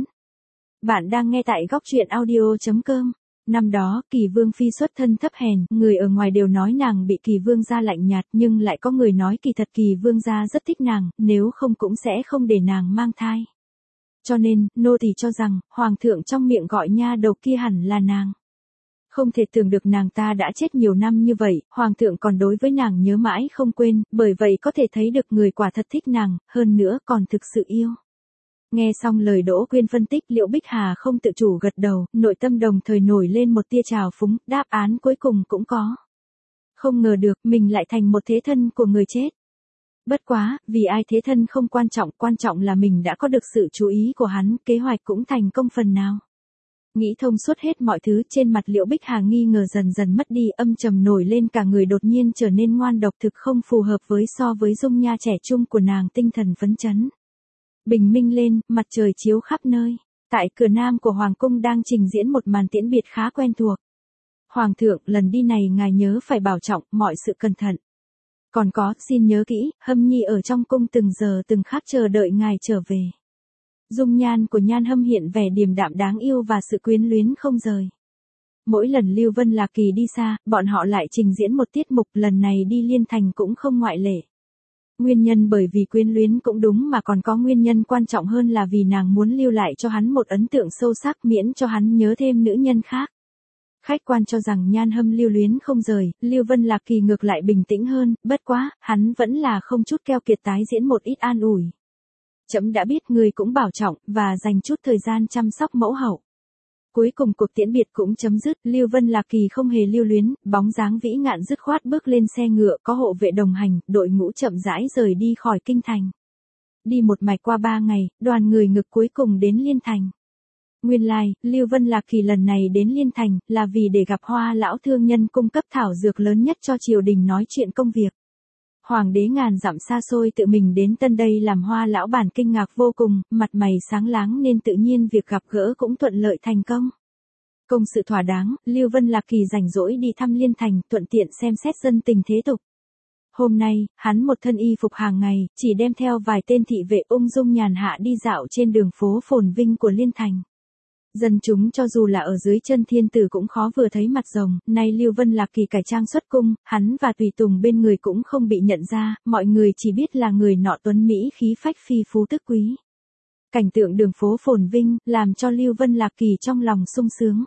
Bạn đang nghe tại góc truyện audio chấm com. Năm đó, Kỳ Vương Phi xuất thân thấp hèn, người ở ngoài đều nói nàng bị Kỳ Vương gia lạnh nhạt, nhưng lại có người nói kỳ thật Kỳ Vương gia rất thích nàng, nếu không cũng sẽ không để nàng mang thai. Cho nên, nô tỳ cho rằng, Hoàng thượng trong miệng gọi nha đầu kia hẳn là nàng. Không thể tưởng được nàng ta đã chết nhiều năm như vậy, Hoàng thượng còn đối với nàng nhớ mãi không quên, bởi vậy có thể thấy được người quả thật thích nàng, hơn nữa còn thực sự yêu. Nghe xong lời Đỗ Quyên phân tích, Liễu Bích Hà không tự chủ gật đầu, nội tâm đồng thời nổi lên một tia trào phúng, đáp án cuối cùng cũng có. Không ngờ được, mình lại thành một thế thân của người chết. Bất quá, vì ai thế thân không quan trọng, quan trọng là mình đã có được sự chú ý của hắn, kế hoạch cũng thành công phần nào. Nghĩ thông suốt hết mọi thứ, trên mặt Liễu Bích Hà nghi ngờ dần dần mất đi, âm trầm nổi lên, cả người đột nhiên trở nên ngoan độc, thực không phù hợp với so với dung nha trẻ trung của nàng, tinh thần phấn chấn. Bình minh lên, mặt trời chiếu khắp nơi. Tại cửa nam của Hoàng cung đang trình diễn một màn tiễn biệt khá quen thuộc. Hoàng thượng, lần đi này ngài nhớ phải bảo trọng, mọi sự cẩn thận. Còn có, xin nhớ kỹ, Hâm Nhi ở trong cung từng giờ từng khắc chờ đợi ngài trở về. Dung nhan của Nhan Hâm hiện vẻ điềm đạm đáng yêu và sự quyến luyến không rời. Mỗi lần Lưu Vân Lạc Kỳ đi xa, bọn họ lại trình diễn một tiết mục, lần này đi Liên Thành cũng không ngoại lệ. Nguyên nhân bởi vì quyến luyến cũng đúng, mà còn có nguyên nhân quan trọng hơn là vì nàng muốn lưu lại cho hắn một ấn tượng sâu sắc, miễn cho hắn nhớ thêm nữ nhân khác. Khách quan cho rằng Nhan Hâm lưu luyến không rời, Lưu Vân Lạc Kỳ ngược lại bình tĩnh hơn, bất quá, hắn vẫn là không chút keo kiệt tái diễn một ít an ủi. Trẫm đã biết người cũng bảo trọng, và dành chút thời gian chăm sóc mẫu hậu. Cuối cùng cuộc tiễn biệt cũng chấm dứt, Lưu Vân Lạc Kỳ không hề lưu luyến, bóng dáng vĩ ngạn dứt khoát bước lên xe ngựa có hộ vệ đồng hành, đội ngũ chậm rãi rời đi khỏi kinh thành. Đi một mạch qua ba ngày, đoàn người ngực cuối cùng đến Liên Thành. Nguyên lai, Lưu Vân Lạc Kỳ lần này đến Liên Thành, là vì để gặp Hoa lão thương nhân cung cấp thảo dược lớn nhất cho triều đình nói chuyện công việc. Hoàng đế ngàn dặm xa xôi tự mình đến tân đây làm Hoa lão bản kinh ngạc vô cùng, mặt mày sáng láng nên tự nhiên việc gặp gỡ cũng thuận lợi thành công. Công sự thỏa đáng, Lưu Vân Lạc Kỳ rảnh rỗi đi thăm Liên Thành, thuận tiện xem xét dân tình thế tục. Hôm nay, hắn một thân y phục hàng ngày, chỉ đem theo vài tên thị vệ ung dung nhàn hạ đi dạo trên đường phố phồn vinh của Liên Thành. Dân chúng cho dù là ở dưới chân thiên tử cũng khó vừa thấy mặt rồng, nay Lưu Vân Lạc Kỳ cải trang xuất cung, hắn và tùy tùng bên người cũng không bị nhận ra, mọi người chỉ biết là người nọ tuấn Mỹ khí phách phi phú tức quý. Cảnh tượng đường phố phồn vinh, làm cho Lưu Vân Lạc Kỳ trong lòng sung sướng.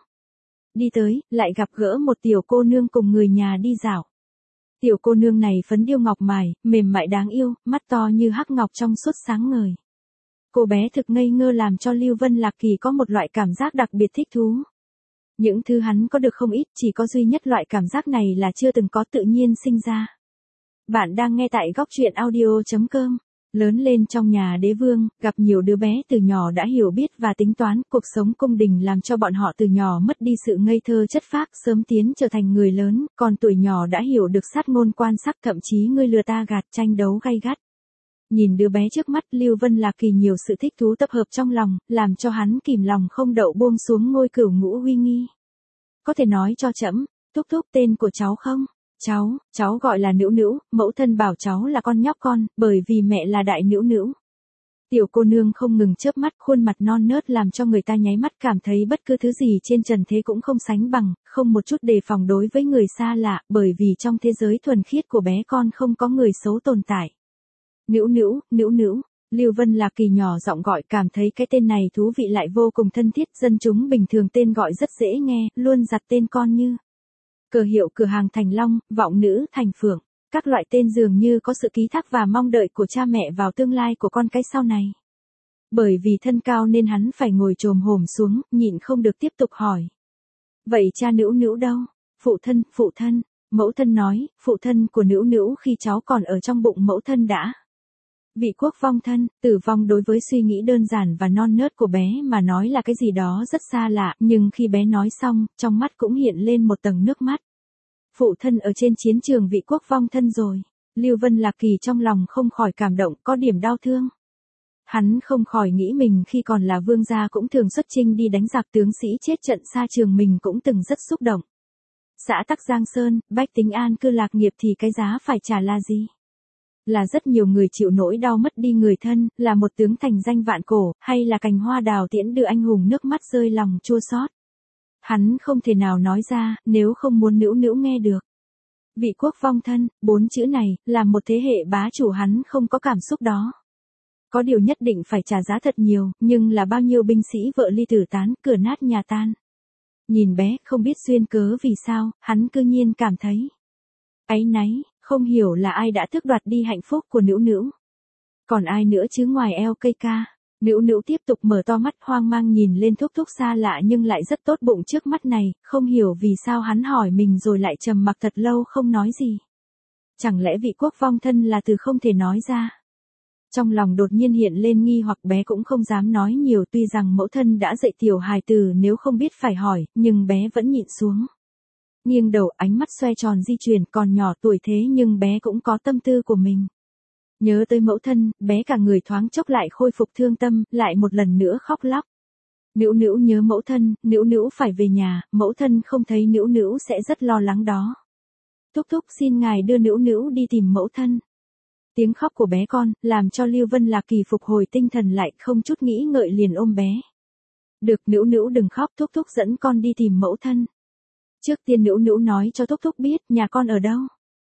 Đi tới, lại gặp gỡ một tiểu cô nương cùng người nhà đi dạo. Tiểu cô nương này phấn điêu ngọc mài, mềm mại đáng yêu, mắt to như hắc ngọc trong suốt sáng ngời. Cô bé thực ngây ngơ làm cho Lưu Vân Lạc Kỳ có một loại cảm giác đặc biệt thích thú. Những thứ hắn có được không ít, chỉ có duy nhất loại cảm giác này là chưa từng có, tự nhiên sinh ra. Bạn đang nghe tại góc truyện audio chấm com. Lớn lên trong nhà đế vương, gặp nhiều đứa bé từ nhỏ đã hiểu biết và tính toán, cuộc sống cung đình làm cho bọn họ từ nhỏ mất đi sự ngây thơ chất phác, sớm tiến trở thành người lớn, còn tuổi nhỏ đã hiểu được sát ngôn quan sắc, thậm chí ngươi lừa ta gạt, tranh đấu gay gắt. Nhìn đứa bé trước mắt, Lưu Vân Lạc Kỳ nhiều sự thích thú tập hợp trong lòng, làm cho hắn kìm lòng không đậu buông xuống ngôi cửu ngũ uy nghi. Có thể nói cho trẫm, thúc thúc tên của cháu không? Cháu, cháu gọi là Nữu Nữu, mẫu thân bảo cháu là con nhóc con, bởi vì mẹ là đại Nữu Nữu. Tiểu cô nương không ngừng chớp mắt, khuôn mặt non nớt làm cho người ta nháy mắt cảm thấy bất cứ thứ gì trên trần thế cũng không sánh bằng, không một chút đề phòng đối với người xa lạ, bởi vì trong thế giới thuần khiết của bé con không có người xấu tồn tại. Nữu Nữu, Nữu Nữu. Lưu Vân Lạc Kỳ nhỏ giọng gọi, cảm thấy cái tên này thú vị lại vô cùng thân thiết, dân chúng bình thường tên gọi rất dễ nghe, luôn giặt tên con như cờ hiệu cửa hàng Thành Long, vọng nữ Thành Phượng, các loại tên dường như có sự ký thác và mong đợi của cha mẹ vào tương lai của con cái sau này. Bởi vì thân cao nên hắn phải ngồi chồm hổm xuống, nhịn không được tiếp tục hỏi. Vậy cha Nữu Nữu đâu? Phụ thân, phụ thân. Mẫu thân nói, phụ thân của Nữu Nữu khi cháu còn ở trong bụng mẫu thân đã. Vị quốc vong thân, tử vong đối với suy nghĩ đơn giản và non nớt của bé mà nói là cái gì đó rất xa lạ, nhưng khi bé nói xong, trong mắt cũng hiện lên một tầng nước mắt. Phụ thân ở trên chiến trường vị quốc vong thân rồi. Lưu Vân Lạc Kỳ trong lòng không khỏi cảm động, có điểm đau thương. Hắn không khỏi nghĩ mình khi còn là vương gia cũng thường xuất chinh đi đánh giặc, tướng sĩ chết trận xa trường mình cũng từng rất xúc động. Xã tắc Giang Sơn, bách tính an cư lạc nghiệp thì cái giá phải trả là gì? Là rất nhiều người chịu nỗi đau mất đi người thân, là một tướng thành danh vạn cổ, hay là cành hoa đào tiễn đưa anh hùng nước mắt rơi lòng chua xót. Hắn không thể nào nói ra, nếu không muốn Nữu Nữu nghe được. Vị quốc vong thân, bốn chữ này, là một thế hệ bá chủ hắn không có cảm xúc đó. Có điều nhất định phải trả giá thật nhiều, nhưng là bao nhiêu binh sĩ vợ ly tử tán, cửa nát nhà tan. Nhìn bé, không biết duyên cớ vì sao, hắn cư nhiên cảm thấy áy náy, không hiểu là ai đã tước đoạt đi hạnh phúc của Nữu Nữu. Còn ai nữa chứ ngoài eo cây ca. Nữu Nữu tiếp tục mở to mắt hoang mang nhìn lên Thúc Thúc xa lạ nhưng lại rất tốt bụng trước mắt này, không hiểu vì sao hắn hỏi mình rồi lại trầm mặc thật lâu không nói gì. Chẳng lẽ vị quốc vong thân là từ không thể nói ra? Trong lòng đột nhiên hiện lên nghi hoặc, bé cũng không dám nói nhiều, tuy rằng mẫu thân đã dạy tiểu hài tử nếu không biết phải hỏi, nhưng bé vẫn nhịn xuống. Nghiêng đầu, ánh mắt xoay tròn di chuyển, còn nhỏ tuổi thế nhưng bé cũng có tâm tư của mình. Nhớ tới mẫu thân, bé cả người thoáng chốc lại khôi phục thương tâm, lại một lần nữa khóc lóc. Nữu Nữu nhớ mẫu thân, Nữu Nữu phải về nhà, mẫu thân không thấy Nữu Nữu sẽ rất lo lắng đó. Thúc thúc xin ngài đưa Nữu Nữu đi tìm mẫu thân. Tiếng khóc của bé con, làm cho Lưu Vân Lạc Kỳ phục hồi tinh thần lại, không chút nghĩ ngợi liền ôm bé. Được, Nữu Nữu đừng khóc, thúc thúc dẫn con đi tìm mẫu thân. Trước tiên Nữu Nữu nói cho thúc thúc biết, nhà con ở đâu.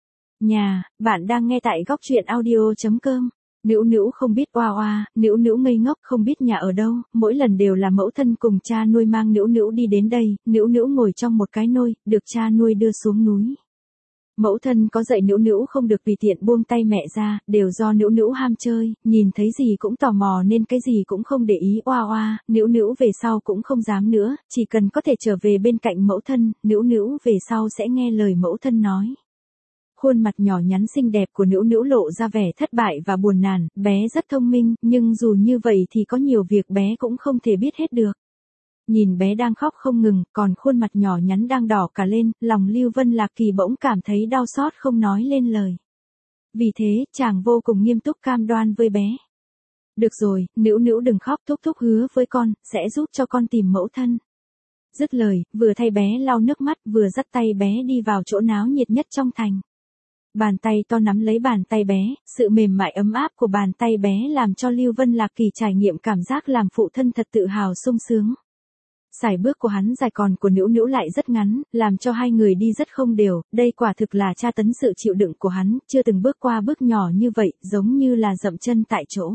Nhà, bạn đang nghe tại góc truyện audio chấm com. Nữu Nữu không biết, oa oa, Nữu Nữu ngây ngốc không biết nhà ở đâu, mỗi lần đều là mẫu thân cùng cha nuôi mang Nữu Nữu đi đến đây, Nữu Nữu ngồi trong một cái nôi, được cha nuôi đưa xuống núi. Mẫu thân có dạy Nữu Nữu không được tùy tiện buông tay mẹ ra, đều do Nữu Nữu ham chơi, nhìn thấy gì cũng tò mò nên cái gì cũng không để ý, oa oa, Nữu Nữu về sau cũng không dám nữa, chỉ cần có thể trở về bên cạnh mẫu thân, Nữu Nữu về sau sẽ nghe lời mẫu thân nói. Khuôn mặt nhỏ nhắn xinh đẹp của Nữu Nữu lộ ra vẻ thất bại và buồn nản, bé rất thông minh, nhưng dù như vậy thì có nhiều việc bé cũng không thể biết hết được. Nhìn bé đang khóc không ngừng, còn khuôn mặt nhỏ nhắn đang đỏ cả lên, lòng Lưu Vân Lạc Kỳ bỗng cảm thấy đau xót không nói lên lời. Vì thế, chàng vô cùng nghiêm túc cam đoan với bé. Được rồi, Nữu Nữu đừng khóc, thúc thúc hứa với con, sẽ giúp cho con tìm mẫu thân. Dứt lời, vừa thay bé lau nước mắt, vừa dắt tay bé đi vào chỗ náo nhiệt nhất trong thành. Bàn tay to nắm lấy bàn tay bé, sự mềm mại ấm áp của bàn tay bé làm cho Lưu Vân Lạc Kỳ trải nghiệm cảm giác làm phụ thân thật tự hào sung sướng. Sải bước của hắn dài còn của Nữu Nữu lại rất ngắn, làm cho hai người đi rất không đều, đây quả thực là tra tấn sự chịu đựng của hắn, chưa từng bước qua bước nhỏ như vậy, giống như là dậm chân tại chỗ.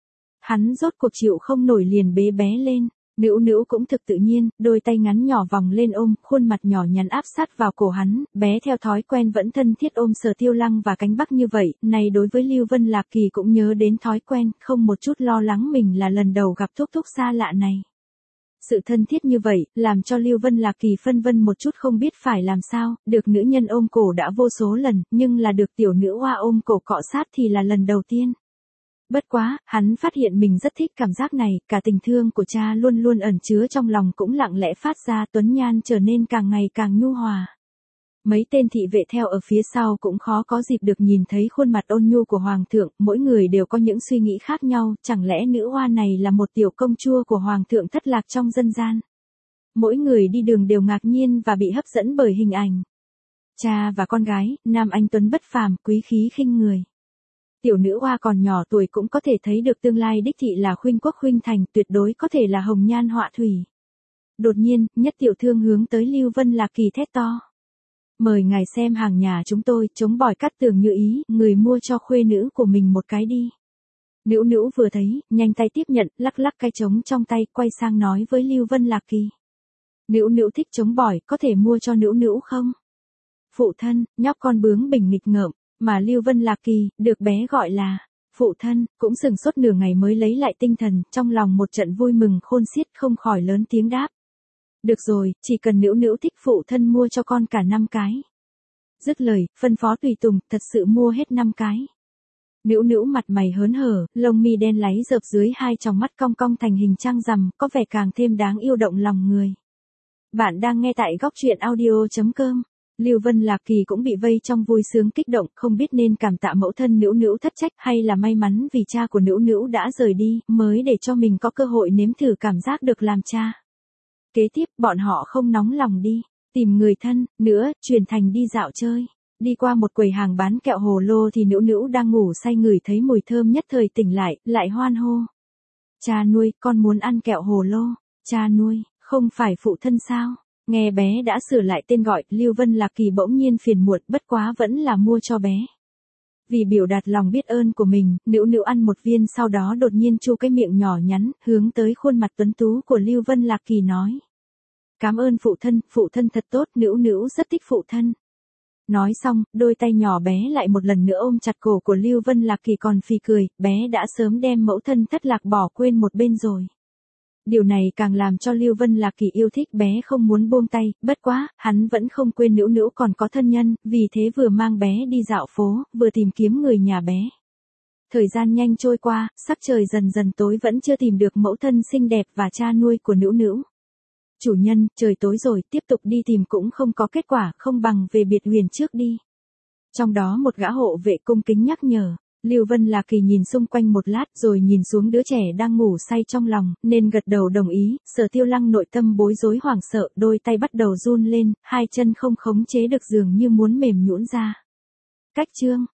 Hắn rốt cuộc chịu không nổi liền bế bé lên. Nữu Nữu cũng thực tự nhiên, đôi tay ngắn nhỏ vòng lên ôm, khuôn mặt nhỏ nhắn áp sát vào cổ hắn, bé theo thói quen vẫn thân thiết ôm Sở Tiêu Lăng và Cánh Bắc như vậy, này đối với Lưu Vân Lạc Kỳ cũng nhớ đến thói quen, không một chút lo lắng mình là lần đầu gặp thúc thúc xa lạ này. Sự thân thiết như vậy, làm cho Lưu Vân Lạc Kỳ phân vân một chút không biết phải làm sao, được nữ nhân ôm cổ đã vô số lần, nhưng là được tiểu nữ hoa ôm cổ cọ sát thì là lần đầu tiên. Bất quá, hắn phát hiện mình rất thích cảm giác này, cả tình thương của cha luôn luôn ẩn chứa trong lòng cũng lặng lẽ phát ra, Tuấn Nhan trở nên càng ngày càng nhu hòa. Mấy tên thị vệ theo ở phía sau cũng khó có dịp được nhìn thấy khuôn mặt ôn nhu của hoàng thượng, mỗi người đều có những suy nghĩ khác nhau, chẳng lẽ nữ hoa này là một tiểu công chúa của hoàng thượng thất lạc trong dân gian. Mỗi người đi đường đều ngạc nhiên và bị hấp dẫn bởi hình ảnh. Cha và con gái, nam anh tuấn bất phàm, quý khí khinh người. Tiểu nữ hoa còn nhỏ tuổi cũng có thể thấy được tương lai đích thị là khuynh quốc khuynh thành, tuyệt đối có thể là hồng nhan họa thủy. Đột nhiên, nhất tiểu thương hướng tới Lưu Vân Lạc Kỳ thét to. Mời ngài xem hàng nhà chúng tôi, chống bỏi cắt tường như ý, người mua cho khuê nữ của mình một cái đi. Nữu Nữu vừa thấy, nhanh tay tiếp nhận, lắc lắc cái trống trong tay, quay sang nói với Lưu Vân Lạc Kỳ. Nữu Nữu thích chống bỏi, có thể mua cho Nữu Nữu không? Phụ thân, nhóc con bướng bỉnh nghịch ngợm, mà Lưu Vân Lạc Kỳ, được bé gọi là Phụ thân, cũng sừng sốt nửa ngày mới lấy lại tinh thần, trong lòng một trận vui mừng khôn xiết không khỏi lớn tiếng đáp. Được rồi, chỉ cần Nữu Nữu thích phụ thân mua cho con cả năm cái. Dứt lời, phân phó tùy tùng, thật sự mua hết năm cái. Nữu Nữu mặt mày hớn hở, lông mi đen láy rợp dưới hai tròng mắt cong cong thành hình trăng rằm, có vẻ càng thêm đáng yêu động lòng người. Bạn đang nghe tại góc truyện audio chấm com. Lưu Vân Lạc Kỳ cũng bị vây trong vui sướng kích động, không biết nên cảm tạ mẫu thân Nữu Nữu thất trách hay là may mắn vì cha của Nữu Nữu đã rời đi, mới để cho mình có cơ hội nếm thử cảm giác được làm cha. Kế tiếp, bọn họ không nóng lòng đi tìm người thân nữa, chuyển thành đi dạo chơi. Đi qua một quầy hàng bán kẹo hồ lô thì Nữu Nữu đang ngủ say ngửi thấy mùi thơm nhất thời tỉnh lại, lại hoan hô. Cha nuôi, con muốn ăn kẹo hồ lô. Cha nuôi, không phải phụ thân sao? Nghe bé đã sửa lại tên gọi, Lưu Vân Lạc Kỳ bỗng nhiên phiền muộn, bất quá vẫn là mua cho bé. Vì biểu đạt lòng biết ơn của mình, Nữu Nữu ăn một viên sau đó đột nhiên chu cái miệng nhỏ nhắn, hướng tới khuôn mặt tuấn tú của Lưu Vân Lạc Kỳ nói. Cảm ơn phụ thân, phụ thân thật tốt, Nữu Nữu rất thích phụ thân. Nói xong, đôi tay nhỏ bé lại một lần nữa ôm chặt cổ của Lưu Vân Lạc Kỳ còn phì cười, bé đã sớm đem mẫu thân thất lạc bỏ quên một bên rồi. Điều này càng làm cho Lưu Vân Lạc Kỳ yêu thích bé không muốn buông tay, bất quá, hắn vẫn không quên Nữu Nữu còn có thân nhân, vì thế vừa mang bé đi dạo phố, vừa tìm kiếm người nhà bé. Thời gian nhanh trôi qua, sắc trời dần dần tối vẫn chưa tìm được mẫu thân xinh đẹp và cha nuôi của Nữu Nữu. Chủ nhân, trời tối rồi, tiếp tục đi tìm cũng không có kết quả, không bằng về biệt huyền trước đi. Trong đó một gã hộ vệ cung kính nhắc nhở. Lưu Vân Lạc Kỳ nhìn xung quanh một lát rồi nhìn xuống đứa trẻ đang ngủ say trong lòng, nên gật đầu đồng ý. Sở Tiêu Lăng nội tâm bối rối hoảng sợ, đôi tay bắt đầu run lên, hai chân không khống chế được dường như muốn mềm nhũn ra. Cách chương